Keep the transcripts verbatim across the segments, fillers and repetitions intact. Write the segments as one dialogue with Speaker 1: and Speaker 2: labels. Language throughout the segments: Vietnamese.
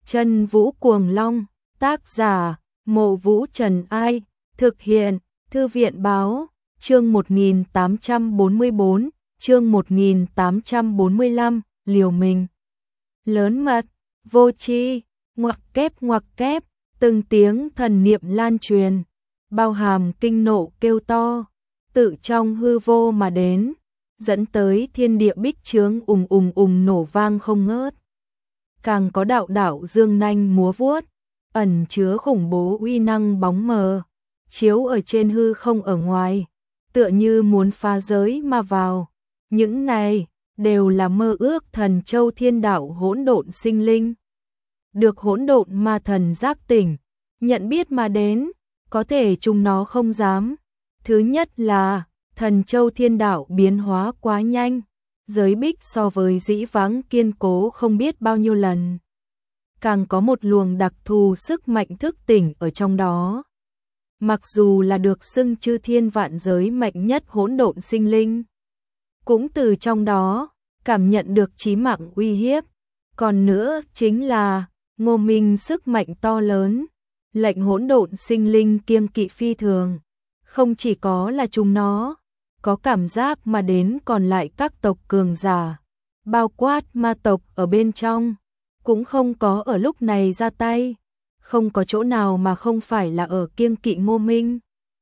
Speaker 1: Chân Vũ Cuồng Long, tác giả, Mộ Vũ Trần Ai, thực hiện, Thư viện Báo, chương một nghìn tám trăm bốn mươi bốn, chương một nghìn tám trăm bốn mươi lăm, liều mình. Lớn mật, vô tri, ngoặc kép ngoặc kép, từng tiếng thần niệm lan truyền, bao hàm kinh nộ kêu to, tự trong hư vô mà đến, dẫn tới thiên địa bích chướng ùng ùng ùng nổ vang không ngớt. Càng có đạo đạo dương nanh múa vuốt, ẩn chứa khủng bố uy năng bóng mờ, chiếu ở trên hư không ở ngoài, tựa như muốn phá giới mà vào. Những này đều là mơ ước thần châu thiên đạo hỗn độn sinh linh. Được hỗn độn ma thần giác tỉnh, nhận biết mà đến, có thể chúng nó không dám. Thứ nhất là thần châu thiên đạo biến hóa quá nhanh, giới bích so với dĩ vãng kiên cố không biết bao nhiêu lần. Càng có một luồng đặc thù sức mạnh thức tỉnh ở trong đó. Mặc dù là được xưng chư thiên vạn giới mạnh nhất hỗn độn sinh linh, cũng từ trong đó cảm nhận được chí mạng uy hiếp. Còn nữa chính là Ngô Minh sức mạnh to lớn, lệnh hỗn độn sinh linh kiêng kỵ phi thường. Không chỉ có là chúng nó, có cảm giác mà đến còn lại các tộc cường giả, bao quát ma tộc ở bên trong, cũng không có ở lúc này ra tay. Không có chỗ nào mà không phải là ở kiêng kỵ Ngô Minh.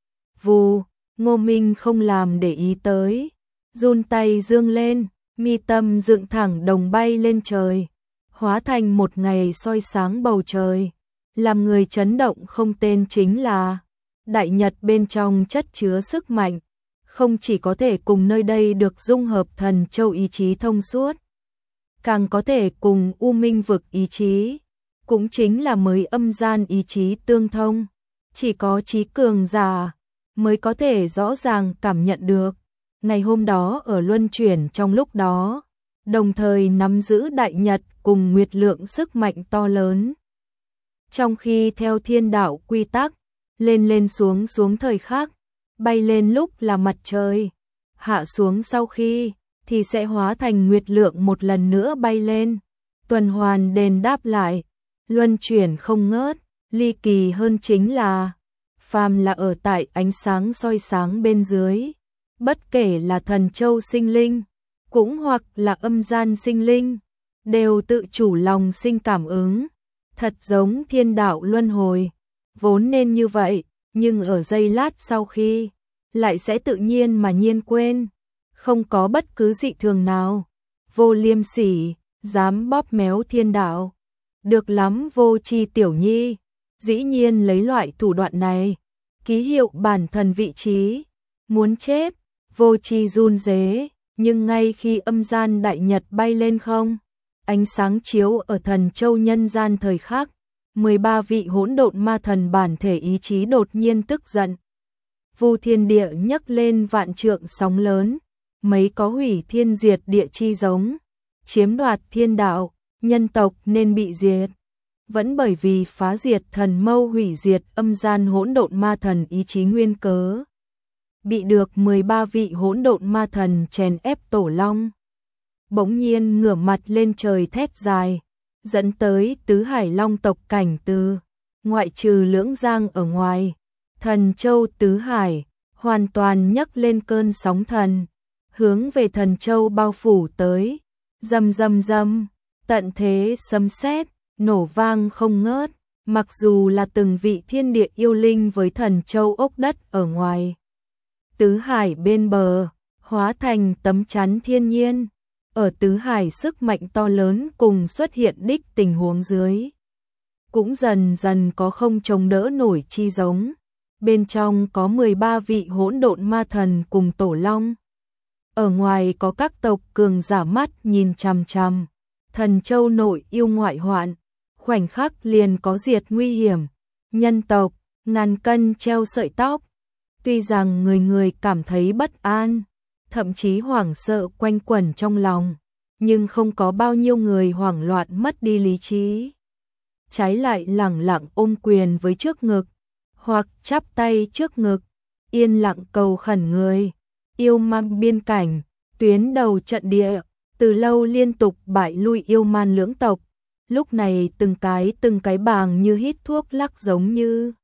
Speaker 1: Vù, Ngô Minh không làm để ý tới, run tay dương lên, mi tâm dựng thẳng đồng bay lên trời, hóa thành một ngày soi sáng bầu trời. Làm người chấn động không tên chính là đại nhật bên trong chất chứa sức mạnh, không chỉ có thể cùng nơi đây được dung hợp thần châu ý chí thông suốt, càng có thể cùng U Minh vực ý chí, cũng chính là mới âm gian ý chí tương thông. Chỉ có trí cường giả mới có thể rõ ràng cảm nhận được. Ngày hôm đó ở luân chuyển trong lúc đó, đồng thời nắm giữ đại nhật cùng nguyệt lượng sức mạnh to lớn. Trong khi theo thiên đạo quy tắc, lên lên xuống xuống thời khắc, bay lên lúc là mặt trời, hạ xuống sau khi thì sẽ hóa thành nguyệt lượng một lần nữa bay lên, tuần hoàn đền đáp lại, luân chuyển không ngớt. Ly kỳ hơn chính là phàm là ở tại ánh sáng soi sáng bên dưới, bất kể là thần châu sinh linh, cũng hoặc là âm gian sinh linh, đều tự chủ lòng sinh cảm ứng, thật giống thiên đạo luân hồi, vốn nên như vậy, nhưng ở giây lát sau khi, lại sẽ tự nhiên mà nhiên quên, không có bất cứ dị thường nào. Vô liêm sỉ, dám bóp méo thiên đạo. Được lắm vô tri tiểu nhi, dĩ nhiên lấy loại thủ đoạn này, ký hiệu bản thần vị trí, muốn chết. Vô tri run rế, nhưng ngay khi âm gian đại nhật bay lên không, ánh sáng chiếu ở thần châu nhân gian thời khắc, mười ba vị hỗn độn ma thần bản thể ý chí đột nhiên tức giận. Vu thiên địa nhấc lên vạn trượng sóng lớn, mấy có hủy thiên diệt địa chi giống, chiếm đoạt thiên đạo, nhân tộc nên bị diệt. Vẫn bởi vì phá diệt thần mâu hủy diệt âm gian hỗn độn ma thần ý chí nguyên cớ, bị được mười ba vị hỗn độn ma thần chèn ép tổ long. Bỗng nhiên ngửa mặt lên trời thét dài, dẫn tới tứ hải long tộc cảnh từ, ngoại trừ Lưỡng Giang ở ngoài, thần châu tứ hải, hoàn toàn nhấc lên cơn sóng thần, hướng về thần châu bao phủ tới, rầm rầm rầm, tận thế sấm sét, nổ vang không ngớt, mặc dù là từng vị thiên địa yêu linh với thần châu ốc đất ở ngoài. Tứ hải bên bờ, hóa thành tấm chắn thiên nhiên, ở tứ hải sức mạnh to lớn cùng xuất hiện đích tình huống dưới. Cũng dần dần có không chống đỡ nổi chi giống, bên trong có mười ba vị hỗn độn ma thần cùng tổ long. Ở ngoài có các tộc cường giả mắt nhìn chằm chằm, thần châu nội yêu ngoại hoạn, khoảnh khắc liền có diệt nguy hiểm, nhân tộc, ngàn cân treo sợi tóc. Tuy rằng người người cảm thấy bất an, thậm chí hoảng sợ quanh quẩn trong lòng, nhưng không có bao nhiêu người hoảng loạn mất đi lý trí. Trái lại lẳng lặng ôm quyền với trước ngực, hoặc chắp tay trước ngực, yên lặng cầu khẩn người. Yêu man biên cảnh, tuyến đầu trận địa, từ lâu liên tục bại lui yêu man lưỡng tộc, Lúc này từng cái từng cái bàng như hít thuốc lắc giống như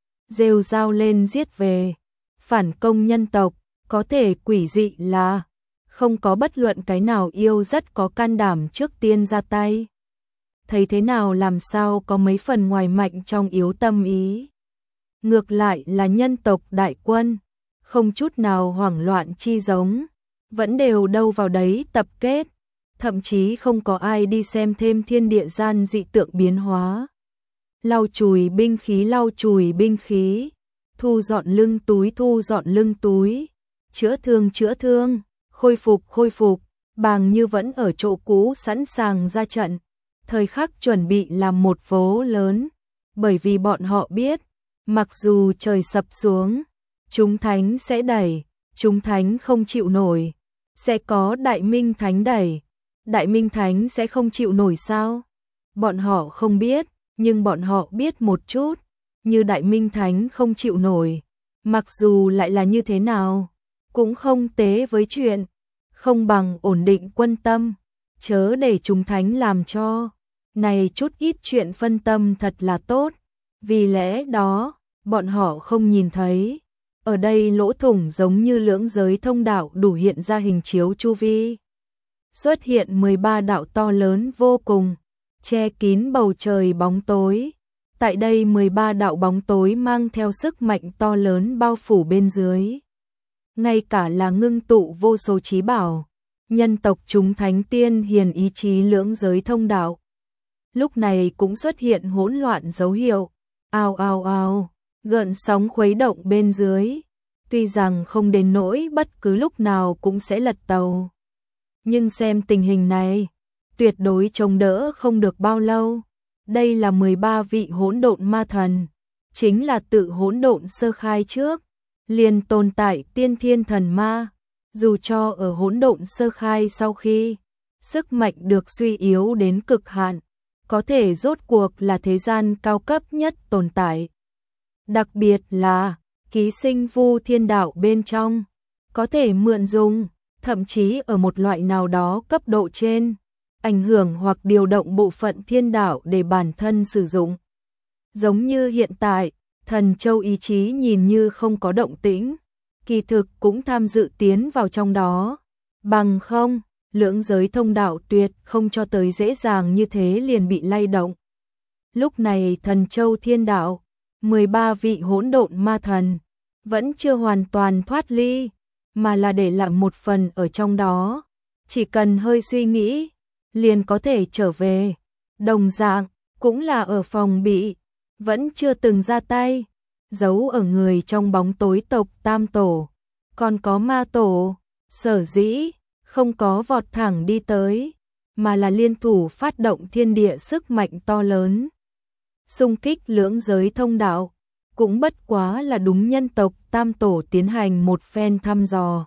Speaker 1: rêu rao lên giết về, phản công nhân tộc, có thể quỷ dị là không có bất luận cái nào yêu rất có can đảm trước tiên ra tay. Thấy thế nào làm sao có mấy phần ngoài mạnh trong yếu tâm ý. Ngược lại là nhân tộc đại quân, không chút nào hoảng loạn chi giống, vẫn đều đâu vào đấy tập kết, thậm chí không có ai đi xem thêm thiên địa gian dị tượng biến hóa. Lau chùi binh khí lau chùi binh khí, thu dọn lưng túi thu dọn lưng túi, chữa thương chữa thương, khôi phục khôi phục, bàng như vẫn ở chỗ cũ sẵn sàng ra trận, thời khắc chuẩn bị làm một vố lớn, bởi vì bọn họ biết, mặc dù trời sập xuống, chúng thánh sẽ đẩy, chúng thánh không chịu nổi, sẽ có đại minh thánh đẩy, đại minh thánh sẽ không chịu nổi sao? Bọn họ không biết, nhưng bọn họ biết một chút, như đại minh thánh không chịu nổi, mặc dù lại là như thế nào, cũng không tế với chuyện, không bằng ổn định quân tâm, chớ để chúng thánh làm cho, này chút ít chuyện phân tâm thật là tốt, vì lẽ đó, bọn họ không nhìn thấy, ở đây lỗ thủng giống như lưỡng giới thông đạo đủ hiện ra hình chiếu chu vi. Xuất hiện mười ba đạo to lớn vô cùng, che kín bầu trời bóng tối. Tại đây mười ba đạo bóng tối mang theo sức mạnh to lớn bao phủ bên dưới. Ngay cả là ngưng tụ vô số chí bảo, nhân tộc chúng thánh tiên hiền ý chí lưỡng giới thông đạo. Lúc này cũng xuất hiện hỗn loạn dấu hiệu, ao ao ao, gợn sóng khuấy động bên dưới. Tuy rằng không đến nỗi bất cứ lúc nào cũng sẽ lật tàu. Nhưng xem tình hình này, tuyệt đối chống đỡ không được bao lâu. Đây là mười ba vị hỗn độn ma thần, chính là tự hỗn độn sơ khai trước, liền tồn tại tiên thiên thần ma, dù cho ở hỗn độn sơ khai sau khi sức mạnh được suy yếu đến cực hạn, có thể rốt cuộc là thế gian cao cấp nhất tồn tại. Đặc biệt là ký sinh vu thiên đạo bên trong, có thể mượn dùng, thậm chí ở một loại nào đó cấp độ trên, ảnh hưởng hoặc điều động bộ phận thiên đạo để bản thân sử dụng. Giống như hiện tại, thần châu ý chí nhìn như không có động tĩnh, kỳ thực cũng tham dự tiến vào trong đó. Bằng không, lưỡng giới thông đạo tuyệt không cho tới dễ dàng như thế liền bị lay động. Lúc này thần châu thiên đạo, mười ba vị hỗn độn ma thần, vẫn chưa hoàn toàn thoát ly, mà là để lại một phần ở trong đó. Chỉ cần hơi suy nghĩ, liền có thể trở về. Đồng dạng, cũng là ở phòng bị, vẫn chưa từng ra tay, giấu ở người trong bóng tối tộc Tam Tổ. Còn có ma tổ, sở dĩ, không có vọt thẳng đi tới, mà là liên thủ phát động thiên địa sức mạnh to lớn. Xung kích lưỡng giới thông đạo, cũng bất quá là đúng nhân tộc Tam Tổ tiến hành một phen thăm dò.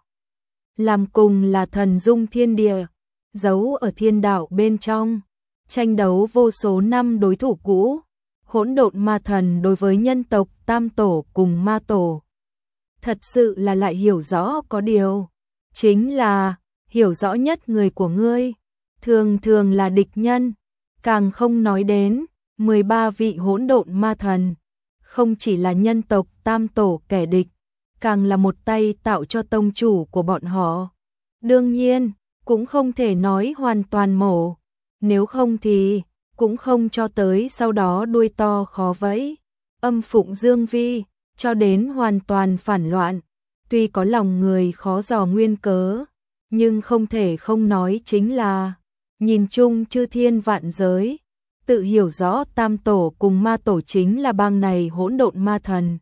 Speaker 1: Làm cùng là thần dung thiên địa, giấu ở thiên đạo bên trong, tranh đấu vô số năm đối thủ cũ, hỗn độn ma thần đối với nhân tộc Tam Tổ cùng ma tổ. Thật sự là lại hiểu rõ có điều, chính là hiểu rõ nhất người của ngươi, thường thường là địch nhân, càng không nói đến mười ba vị hỗn độn ma thần, không chỉ là nhân tộc Tam Tổ kẻ địch, càng là một tay tạo cho tông chủ của bọn họ. Đương nhiên, cũng không thể nói hoàn toàn mổ, nếu không thì cũng không cho tới sau đó đuôi to khó vẫy, âm phụng dương vi, cho đến hoàn toàn phản loạn. Tuy có lòng người khó dò nguyên cớ, nhưng không thể không nói chính là nhìn chung chư thiên vạn giới, tự hiểu rõ Tam Tổ cùng ma tổ chính là bang này hỗn độn ma thần.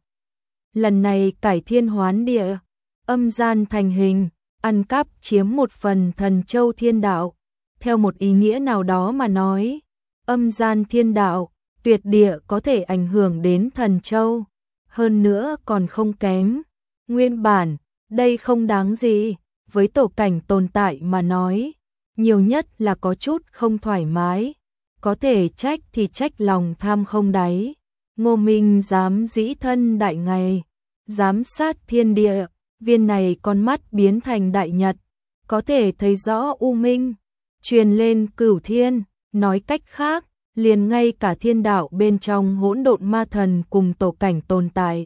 Speaker 1: Lần này cải thiên hoán địa, âm gian thành hình, ăn cắp chiếm một phần thần châu thiên đạo. Theo một ý nghĩa nào đó mà nói, âm gian thiên đạo, tuyệt địa có thể ảnh hưởng đến thần châu, hơn nữa còn không kém. Nguyên bản, đây không đáng gì, với tổ cảnh tồn tại mà nói, nhiều nhất là có chút không thoải mái, có thể trách thì trách lòng tham không đáy. Ngô Minh dám dĩ thân đại ngày, giám sát thiên địa, viên này con mắt biến thành đại nhật, có thể thấy rõ u minh, truyền lên cửu thiên, nói cách khác, liền ngay cả thiên đạo bên trong hỗn độn ma thần cùng tổ cảnh tồn tại.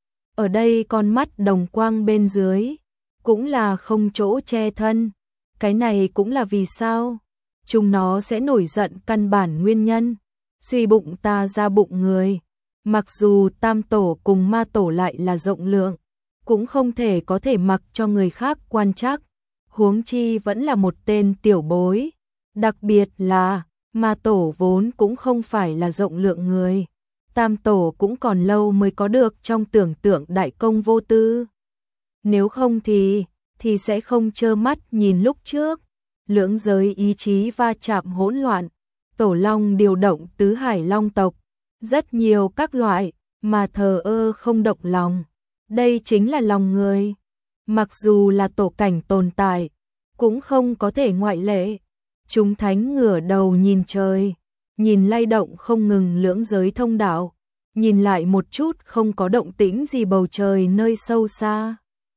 Speaker 1: Ở đây con mắt đồng quang bên dưới, cũng là không chỗ che thân. Cái này cũng là vì sao chúng nó sẽ nổi giận căn bản nguyên nhân. Suy bụng ta ra bụng người. Mặc dù tam tổ cùng ma tổ lại là rộng lượng, cũng không thể có thể mặc cho người khác quan trắc. Huống chi vẫn là một tên tiểu bối. Đặc biệt là, ma tổ vốn cũng không phải là rộng lượng người. Tam tổ cũng còn lâu mới có được trong tưởng tượng đại công vô tư. Nếu không thì, thì sẽ không trơ mắt nhìn lúc trước. Lưỡng giới ý chí va chạm hỗn loạn. Tổ long điều động tứ hải long tộc. Rất nhiều các loại, mà thờ ơ không động lòng. Đây chính là lòng người. Mặc dù là tổ cảnh tồn tại, cũng không có thể ngoại lệ. Chúng thánh ngửa đầu nhìn trời, nhìn lay động không ngừng lưỡng giới thông đạo, nhìn lại một chút không có động tĩnh gì bầu trời nơi sâu xa.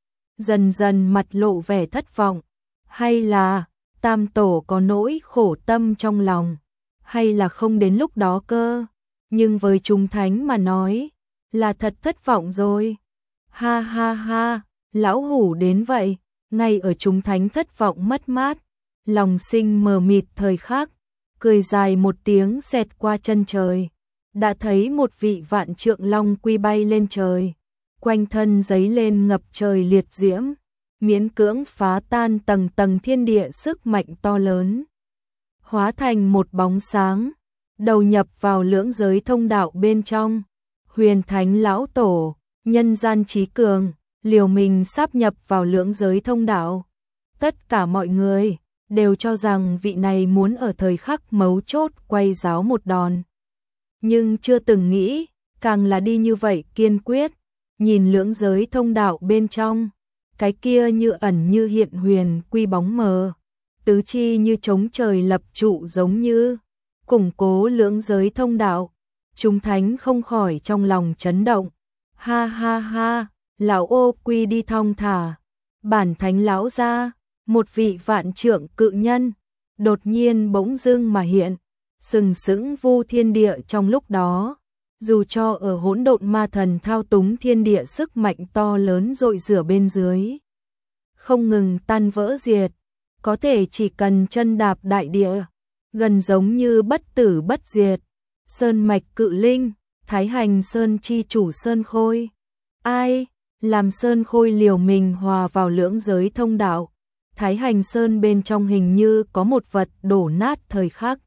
Speaker 1: Dần dần mặt lộ vẻ thất vọng, hay là tam tổ có nỗi khổ tâm trong lòng, hay là không đến lúc đó cơ. Nhưng với chúng thánh mà nói, là thật thất vọng rồi. Ha ha ha, lão hủ đến vậy, ngay ở chúng thánh thất vọng mất mát, lòng sinh mờ mịt thời khắc, cười dài một tiếng xẹt qua chân trời, đã thấy một vị vạn trượng long quy bay lên trời, quanh thân giấy lên ngập trời liệt diễm, miễn cưỡng phá tan tầng tầng thiên địa sức mạnh to lớn, hóa thành một bóng sáng, đầu nhập vào lưỡng giới thông đạo bên trong. Huyền Thánh lão tổ, nhân gian trí cường, liều mình sáp nhập vào lưỡng giới thông đạo. Tất cả mọi người đều cho rằng vị này muốn ở thời khắc mấu chốt quay giáo một đòn. Nhưng chưa từng nghĩ, càng là đi như vậy kiên quyết, nhìn lưỡng giới thông đạo bên trong, cái kia như ẩn như hiện huyền quy bóng mờ, tứ chi như chống trời lập trụ giống như củng cố lưỡng giới thông đạo. Chúng thánh không khỏi trong lòng chấn động. Ha ha ha, lão ô quy đi thong thả. Bản thánh lão ra, một vị vạn trượng cự nhân, đột nhiên bỗng dưng mà hiện, sừng sững vu thiên địa trong lúc đó. Dù cho ở hỗn độn ma thần thao túng thiên địa sức mạnh to lớn dội rửa bên dưới, không ngừng tan vỡ diệt, có thể chỉ cần chân đạp đại địa, gần giống như bất tử bất diệt. Sơn mạch cự linh, Thái Hành Sơn chi chủ Sơn Khôi. Ai, làm Sơn Khôi liều mình hòa vào lưỡng giới thông đạo. Thái Hành Sơn bên trong hình như có một vật đổ nát thời khắc.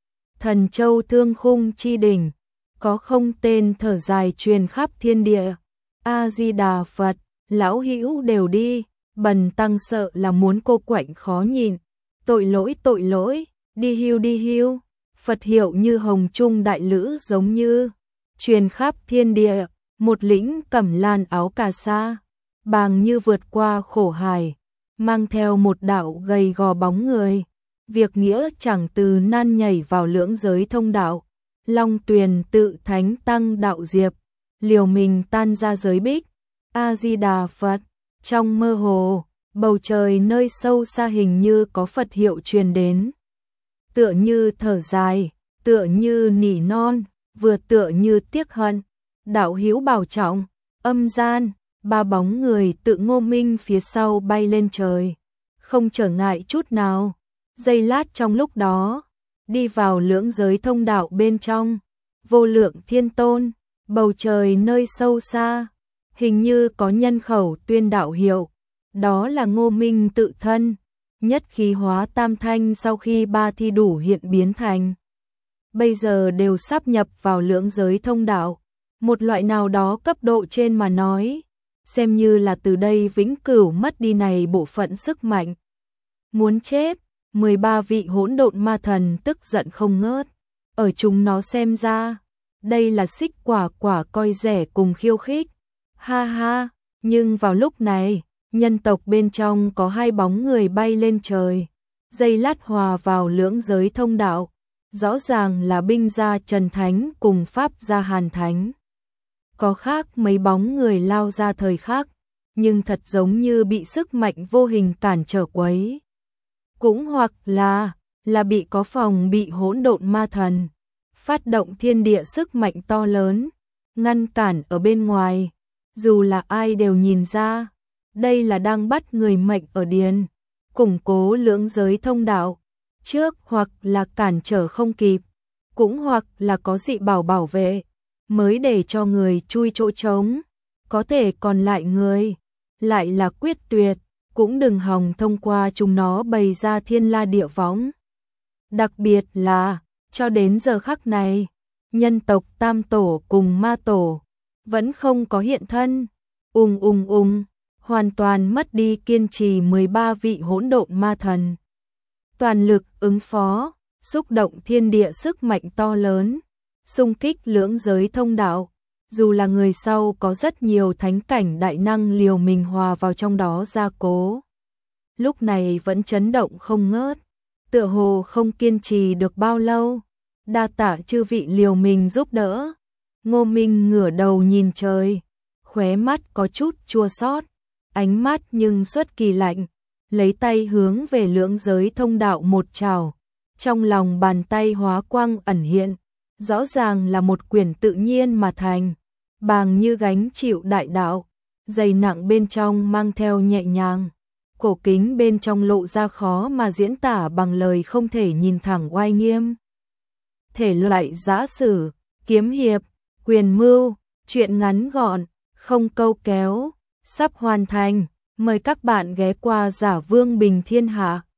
Speaker 1: Thần châu thương khung chi đỉnh, có không tên thở dài truyền khắp thiên địa. A-di-đà Phật, lão hữu đều đi, bần tăng sợ là muốn cô quạnh khó nhìn. Tội lỗi tội lỗi, đi hưu đi hưu. Phật hiệu như hồng trung đại lữ giống như truyền khắp thiên địa, một lĩnh cẩm lan áo cà sa, bàng như vượt qua khổ hải, mang theo một đạo gầy gò bóng người. Việc nghĩa chẳng từ nan nhảy vào lưỡng giới thông đạo, long tuyền tự thánh tăng đạo diệp, liều mình tan ra giới bích. A-di-đà Phật, trong mơ hồ, bầu trời nơi sâu xa hình như có Phật hiệu truyền đến. Tựa như thở dài, tựa như nỉ non, vừa tựa như tiếc hận. Đạo hữu bảo trọng, âm gian, ba bóng người tự Ngô Minh phía sau bay lên trời, không trở ngại chút nào. Giây lát trong lúc đó, đi vào lưỡng giới thông đạo bên trong. Vô lượng thiên tôn, bầu trời nơi sâu xa, hình như có nhân khẩu tuyên đạo hiệu, đó là Ngô Minh tự thân. Nhất khí hóa tam thanh sau khi ba thi đủ hiện biến thành, bây giờ đều sáp nhập vào lưỡng giới thông đạo. Một loại nào đó cấp độ trên mà nói, xem như là từ đây vĩnh cửu mất đi này bộ phận sức mạnh. Muốn chết, mười ba vị hỗn độn ma thần tức giận không ngớt. Ở chúng nó xem ra, đây là xích quả quả coi rẻ cùng khiêu khích. Ha ha, nhưng vào lúc này, nhân tộc bên trong có hai bóng người bay lên trời, giây lát hòa vào lưỡng giới thông đạo, rõ ràng là binh gia Trần Thánh cùng pháp gia Hàn Thánh. Có khác mấy bóng người lao ra thời khắc, nhưng thật giống như bị sức mạnh vô hình cản trở quấy. Cũng hoặc là, là bị có phòng bị hỗn độn ma thần, phát động thiên địa sức mạnh to lớn, ngăn cản ở bên ngoài, dù là ai đều nhìn ra, đây là đang bắt người mệnh ở điền, củng cố lưỡng giới thông đạo, trước hoặc là cản trở không kịp, cũng hoặc là có dị bảo bảo vệ, mới để cho người chui chỗ trống, có thể còn lại người, lại là quyết tuyệt, cũng đừng hòng thông qua chúng nó bày ra thiên la địa võng. Đặc biệt là, cho đến giờ khắc này, nhân tộc Tam Tổ cùng Ma Tổ vẫn không có hiện thân, ung ung ung, hoàn toàn mất đi kiên trì mười ba vị hỗn độn ma thần. Toàn lực ứng phó, xúc động thiên địa sức mạnh to lớn, xung kích lưỡng giới thông đạo, dù là người sau có rất nhiều thánh cảnh đại năng liều mình hòa vào trong đó gia cố. Lúc này vẫn chấn động không ngớt, tựa hồ không kiên trì được bao lâu, đa tạ chư vị liều mình giúp đỡ. Ngô Minh ngửa đầu nhìn trời, khóe mắt có chút chua xót, ánh mắt nhưng xuất kỳ lạnh, lấy tay hướng về lưỡng giới thông đạo một trào, trong lòng bàn tay hóa quang ẩn hiện, rõ ràng là một quyển tự nhiên mà thành, bàng như gánh chịu đại đạo, dày nặng bên trong mang theo nhẹ nhàng, cổ kính bên trong lộ ra khó mà diễn tả bằng lời không thể nhìn thẳng oai nghiêm. Thể loại giã sử, kiếm hiệp, quyền mưu, truyện ngắn gọn, không câu kéo, sắp hoàn thành, mời các bạn ghé qua Giả Vương Bình Thiên Hạ.